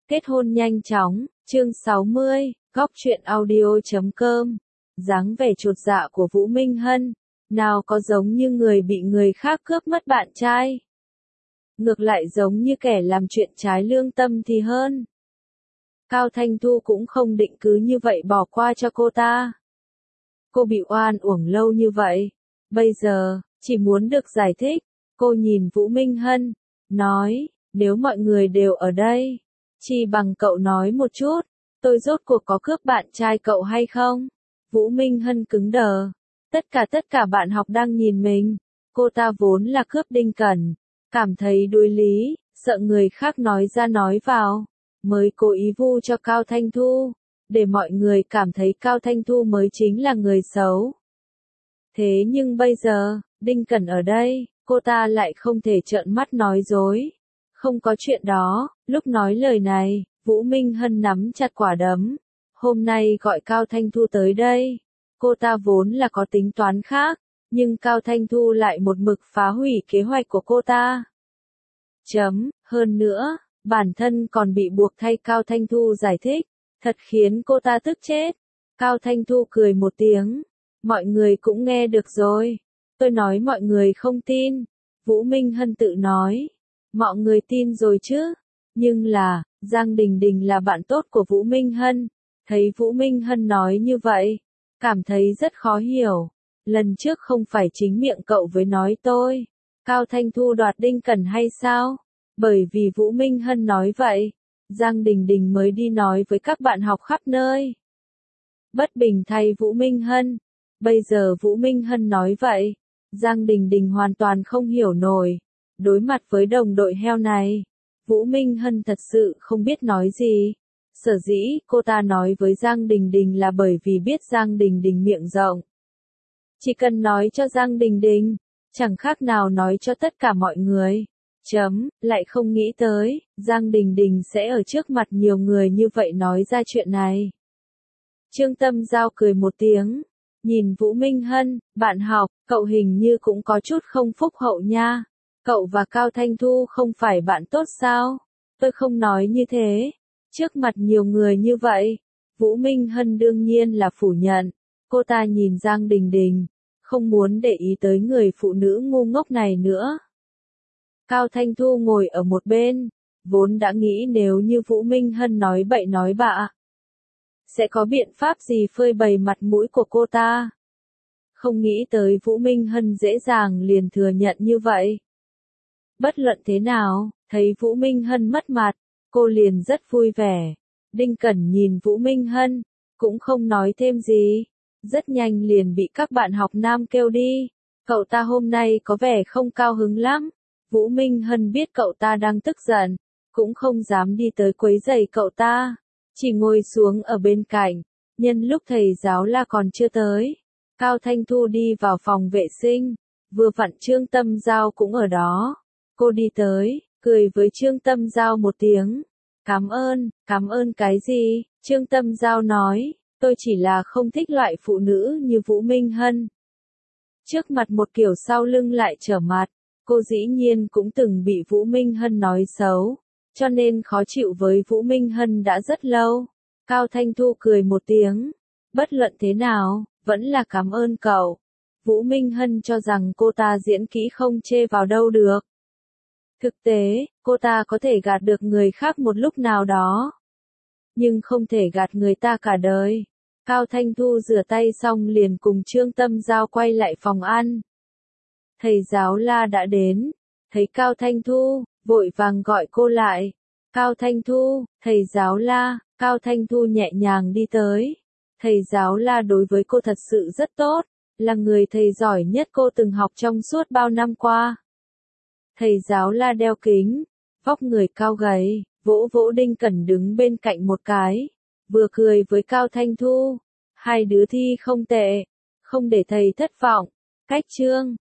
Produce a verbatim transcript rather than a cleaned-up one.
Kết hôn nhanh chóng, chương sáu mươi, góc truyện audio chấm com. Dáng vẻ chột dạ của Vũ Minh Hân, nào có giống như người bị người khác cướp mất bạn trai. Ngược lại giống như kẻ làm chuyện trái lương tâm thì hơn. Cao Thanh Thu cũng không định cứ như vậy bỏ qua cho cô ta. Cô bị oan uổng lâu như vậy, bây giờ, chỉ muốn được giải thích. Cô nhìn Vũ Minh Hân, nói, nếu mọi người đều ở đây, chỉ bằng cậu nói một chút, tôi rốt cuộc có cướp bạn trai cậu hay không? Vũ Minh Hân cứng đờ. Tất cả tất cả bạn học đang nhìn mình. Cô ta vốn là cướp Đinh Cẩn, cảm thấy đối lý, sợ người khác nói ra nói vào, mới cố ý vu cho Cao Thanh Thu, để mọi người cảm thấy Cao Thanh Thu mới chính là người xấu. Thế nhưng bây giờ, Đinh Cẩn ở đây, cô ta lại không thể trợn mắt nói dối. Không có chuyện đó, lúc nói lời này, Vũ Minh Hân nắm chặt quả đấm. Hôm nay gọi Cao Thanh Thu tới đây, cô ta vốn là có tính toán khác, nhưng Cao Thanh Thu lại một mực phá hủy kế hoạch của cô ta. Chấm, hơn nữa, bản thân còn bị buộc thay Cao Thanh Thu giải thích, thật khiến cô ta tức chết. Cao Thanh Thu cười một tiếng, mọi người cũng nghe được rồi, tôi nói mọi người không tin. Vũ Minh Hân tự nói, mọi người tin rồi chứ, nhưng là, Giang Đình Đình là bạn tốt của Vũ Minh Hân, thấy Vũ Minh Hân nói như vậy, cảm thấy rất khó hiểu. Lần trước không phải chính miệng cậu với nói tôi, Cao Thanh Thu đoạt Đinh Cẩn hay sao? Bởi vì Vũ Minh Hân nói vậy, Giang Đình Đình mới đi nói với các bạn học khắp nơi. Bất bình thay Vũ Minh Hân, bây giờ Vũ Minh Hân nói vậy, Giang Đình Đình hoàn toàn không hiểu nổi. Đối mặt với đồng đội heo này, Vũ Minh Hân thật sự không biết nói gì. Sở dĩ cô ta nói với Giang Đình Đình là bởi vì biết Giang Đình Đình miệng rộng. Chỉ cần nói cho Giang Đình Đình, chẳng khác nào nói cho tất cả mọi người. Chấm, lại không nghĩ tới, Giang Đình Đình sẽ ở trước mặt nhiều người như vậy nói ra chuyện này. Trương Tâm Giao cười một tiếng, nhìn Vũ Minh Hân, bạn học, cậu hình như cũng có chút không phúc hậu nha. Cậu và Cao Thanh Thu không phải bạn tốt sao? Tôi không nói như thế. Trước mặt nhiều người như vậy, Vũ Minh Hân đương nhiên là phủ nhận. Cô ta nhìn Giang Đình Đình, không muốn để ý tới người phụ nữ ngu ngốc này nữa. Cao Thanh Thu ngồi ở một bên, vốn đã nghĩ nếu như Vũ Minh Hân nói bậy nói bạ, sẽ có biện pháp gì phơi bày mặt mũi của cô ta. Không nghĩ tới Vũ Minh Hân dễ dàng liền thừa nhận như vậy. Bất luận thế nào, thấy Vũ Minh Hân mất mặt, cô liền rất vui vẻ. Đinh Cẩn nhìn Vũ Minh Hân, cũng không nói thêm gì. Rất nhanh liền bị các bạn học nam kêu đi. Cậu ta hôm nay có vẻ không cao hứng lắm. Vũ Minh Hân biết cậu ta đang tức giận, cũng không dám đi tới quấy rầy cậu ta. Chỉ ngồi xuống ở bên cạnh, nhân lúc thầy giáo La còn chưa tới. Cao Thanh Thu đi vào phòng vệ sinh, vừa vặn Trương Tâm Giao cũng ở đó. Cô đi tới, cười với Trương Tâm Giao một tiếng. Cảm ơn, cảm ơn cái gì? Trương Tâm Giao nói, tôi chỉ là không thích loại phụ nữ như Vũ Minh Hân. Trước mặt một kiểu sau lưng lại trở mặt, cô dĩ nhiên cũng từng bị Vũ Minh Hân nói xấu, cho nên khó chịu với Vũ Minh Hân đã rất lâu. Cao Thanh Thu cười một tiếng, bất luận thế nào, vẫn là cảm ơn cậu. Vũ Minh Hân cho rằng cô ta diễn kỹ không chê vào đâu được. Thực tế, cô ta có thể gạt được người khác một lúc nào đó, nhưng không thể gạt người ta cả đời. Cao Thanh Thu rửa tay xong liền cùng Trương Tâm Giao quay lại phòng ăn. Thầy giáo La đã đến, thấy Cao Thanh Thu, vội vàng gọi cô lại. Cao Thanh Thu, thầy giáo La. Cao Thanh Thu nhẹ nhàng đi tới. Thầy giáo La đối với cô thật sự rất tốt, là người thầy giỏi nhất cô từng học trong suốt bao năm qua. Thầy giáo La đeo kính, vóc người cao gầy, vỗ vỗ Đinh Cẩn đứng bên cạnh một cái, vừa cười với Cao Thanh Thu. Hai đứa thi không tệ, không để thầy thất vọng. Cách chương